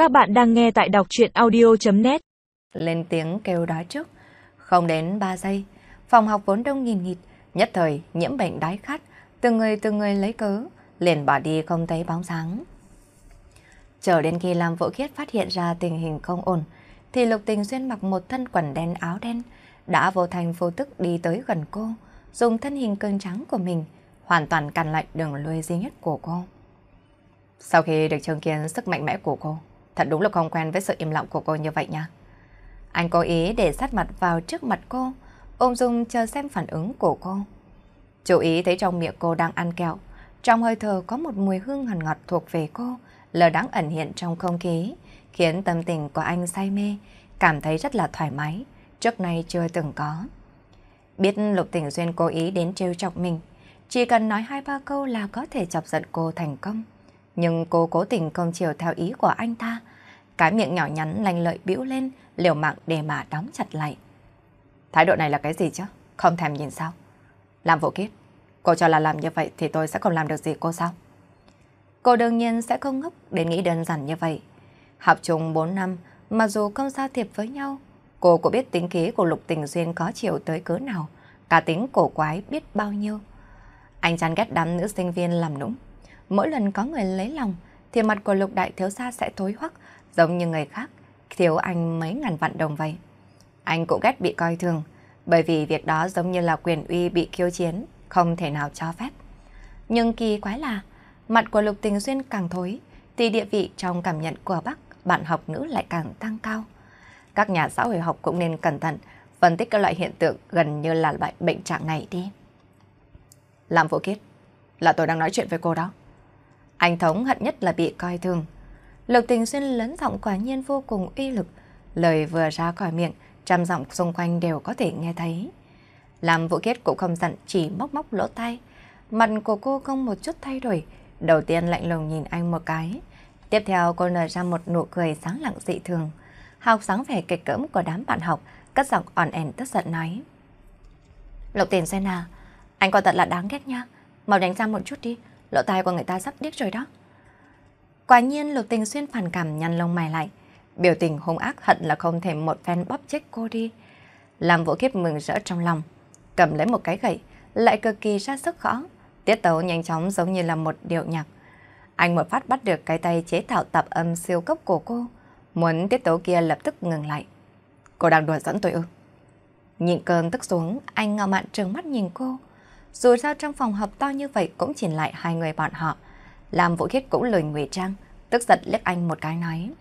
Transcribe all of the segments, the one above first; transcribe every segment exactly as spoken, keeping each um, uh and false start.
Các bạn đang nghe tại đọc truyện audio chấm net. Lên tiếng kêu đói trước. Không đến ba giây, phòng học vốn đông nghìn nghịt, nhất thời nhiễm bệnh đói khát, từng người từng người lấy cớ, liền bỏ đi không thấy bóng dáng. Chờ đến khi Lam Vũ Khiết phát hiện ra tình hình không ổn, thì Lục Tình Xuyên mặc một thân quần đen áo đen, đã vô thành vô tức đi tới gần cô, dùng thân hình cương trắng của mình, hoàn toàn cản lại đường lui duy nhất của cô. Sau khi được chứng kiến sức mạnh mẽ của cô, thật đúng là không quen với sự im lặng của cô như vậy nha. Anh cố ý để sát mặt vào trước mặt cô, ôm dung chờ xem phản ứng của cô. Chú ý thấy trong miệng cô đang ăn kẹo, trong hơi thở có một mùi hương ngọt ngọt thuộc về cô, lờ đãng ẩn hiện trong không khí, khiến tâm tình của anh say mê, cảm thấy rất là thoải mái, trước nay chưa từng có. Biết Lục Tình Xuyên cố ý đến trêu chọc mình, chỉ cần nói hai ba câu là có thể chọc giận cô thành công. Nhưng cô cố tình không chiều theo ý của anh ta, cái miệng nhỏ nhắn lanh lợi bĩu lên, liều mạng để mà đóng chặt lại. Thái độ này là cái gì chứ? Không thèm nhìn sao? Làm Vũ Khiết, cô cho là làm như vậy thì tôi sẽ không làm được gì cô sao? Cô đương nhiên sẽ không ngốc đến nghĩ đơn giản như vậy. Học chung bốn năm, mặc dù không giao thiệp với nhau, cô cũng biết tính khí của Lục Tình Xuyên có chiều tới cỡ nào, cả tính cổ quái biết bao nhiêu. Anh chán ghét đám nữ sinh viên làm nũng. Mỗi lần có người lấy lòng, thì mặt của Lục đại thiếu gia sẽ thối hoắc, giống như người khác, thiếu anh mấy ngàn vạn đồng vậy. Anh cũng ghét bị coi thường, bởi vì việc đó giống như là quyền uy bị khiêu chiến, không thể nào cho phép. Nhưng kỳ quái là, mặt của Lục Tình Xuyên càng thối, thì địa vị trong cảm nhận của bác, bạn học nữ lại càng tăng cao. Các nhà xã hội học cũng nên cẩn thận, phân tích các loại hiện tượng gần như là loại bệnh trạng này đi. Làm Vũ Khiết, là tôi đang nói chuyện với cô đó. Anh thống hận nhất là bị coi thường. Lục Tình Xuyên lớn giọng quả nhiên vô cùng uy lực, lời vừa ra khỏi miệng, trăm giọng xung quanh đều có thể nghe thấy. Làm Vũ Khiết cũng không giận, chỉ móc móc lỗ tai. Mặt của cô không một chút thay đổi, đầu tiên lạnh lùng nhìn anh một cái. Tiếp theo cô nở ra một nụ cười sáng lặng dị thường. Học sáng vẻ kịch cỡm của đám bạn học, cất giọng ỏn ẻn tức giận nói. Lục Tình Xuyên à, anh còn thật là đáng ghét nha. Mau đánh ra một chút đi, lỗ tai của người ta sắp điếc rồi đó. Quả nhiên Lục Tình Xuyên phản cảm nhăn lông mày lại, biểu tình hung ác hận là không thể một phen bóp chết cô đi. Làm Vũ Khiết mừng rỡ trong lòng, cầm lấy một cái gậy, lại cực kỳ ra sức gõ, tiết tấu nhanh chóng giống như là một điệu nhạc. Anh một phát bắt được cái tay chế tạo tạp âm siêu cấp của cô, muốn tiết tấu kia lập tức ngừng lại. Cô đang đùa dẫn tôi ư? Nhịn cơn tức xuống, anh ngạo mạn trừng mắt nhìn cô. Dù sao trong phòng học to như vậy cũng chỉ lại hai người bọn họ. Làm Vũ Khiết cũng lười ngụy trang, tức giận liếc anh một cái nói.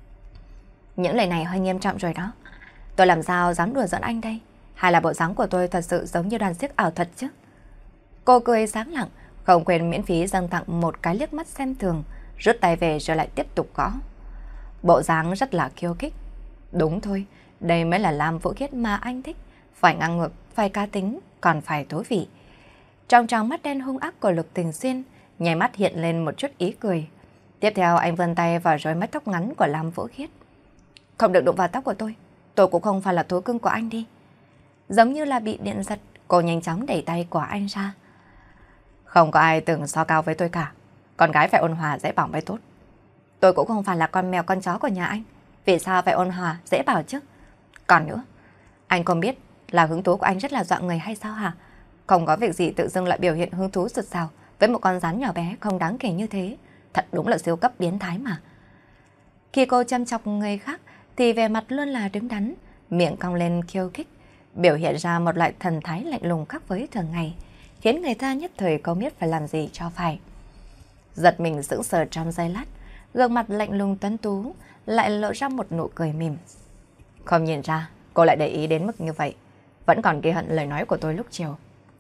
Những lời này hơi nghiêm trọng rồi đó. Tôi làm sao dám đùa giỡn anh đây? Hay là bộ dáng của tôi thật sự giống như đoàn xiếc ảo thuật chứ? Cô cười sáng lặng, không quên miễn phí dâng tặng một cái liếc mắt xem thường, rút tay về rồi lại tiếp tục gõ. Bộ dáng rất là khiêu khích. Đúng thôi, đây mới là Lam Vũ Khiết mà anh thích. Phải ngang ngược, phải cá tính, còn phải thú vị. Trong tròng mắt đen hung ác của Lục Tình Xuyên, nhảy mắt hiện lên một chút ý cười. Tiếp theo anh vươn tay vào rối mái tóc ngắn của Lam Vũ Khiết. Không được đụng vào tóc của tôi, tôi cũng không phải là thú cưng của anh đi. Giống như là bị điện giật, cô nhanh chóng đẩy tay của anh ra. Không có ai từng so cao với tôi cả, con gái phải ôn hòa dễ bảo mới tốt. Tôi cũng không phải là con mèo con chó của nhà anh, vì sao phải ôn hòa dễ bảo chứ? Còn nữa, anh không biết là hứng thú của anh rất là dọa người hay sao hả? Không có việc gì tự dưng lại biểu hiện hứng thú sụt sào với một con rắn nhỏ bé không đáng kể như thế. Thật đúng là siêu cấp biến thái mà. Khi cô chăm chọc người khác thì vẻ mặt luôn là đứng đắn, miệng cong lên khiêu khích, biểu hiện ra một loại thần thái lạnh lùng khác với thường ngày, khiến người ta nhất thời không biết phải làm gì cho phải. Giật mình sững sờ trong giây lát, gương mặt lạnh lùng tuấn tú lại lộ ra một nụ cười mỉm. Không nhìn ra cô lại để ý đến mức như vậy, vẫn còn ghi hận lời nói của tôi lúc chiều.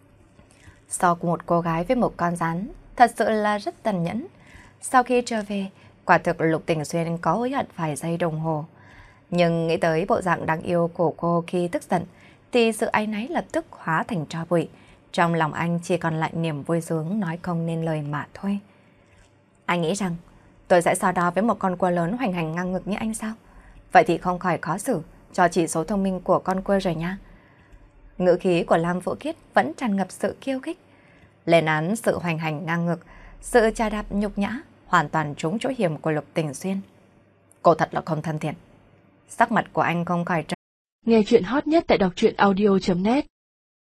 Sau một cô gái với một con rắn, thật sự là rất tàn nhẫn. Sau khi trở về, quả thực Lục Tình Xuyên có hối hận vài giây đồng hồ. Nhưng nghĩ tới bộ dạng đáng yêu của cô khi tức giận, thì sự áy náy lập tức hóa thành tro bụi. Trong lòng anh chỉ còn lại niềm vui sướng nói không nên lời mà thôi. Anh nghĩ rằng tôi sẽ so đo với một con cua lớn hoành hành ngang ngược như anh sao? Vậy thì không khỏi khó xử cho chỉ số thông minh của con cua rồi nha. Ngữ khí của Lam Vũ Khiết vẫn tràn ngập sự khiêu khích, lên án sự hoành hành ngang ngược, sự chà đạp nhục nhã, hoàn toàn trúng chỗ hiểm của Lục Tình Xuyên. Cô thật là không thân thiện. Sắc mặt của anh không khỏi trở. Nghe chuyện hot nhất tại đọc truyện audio chấm net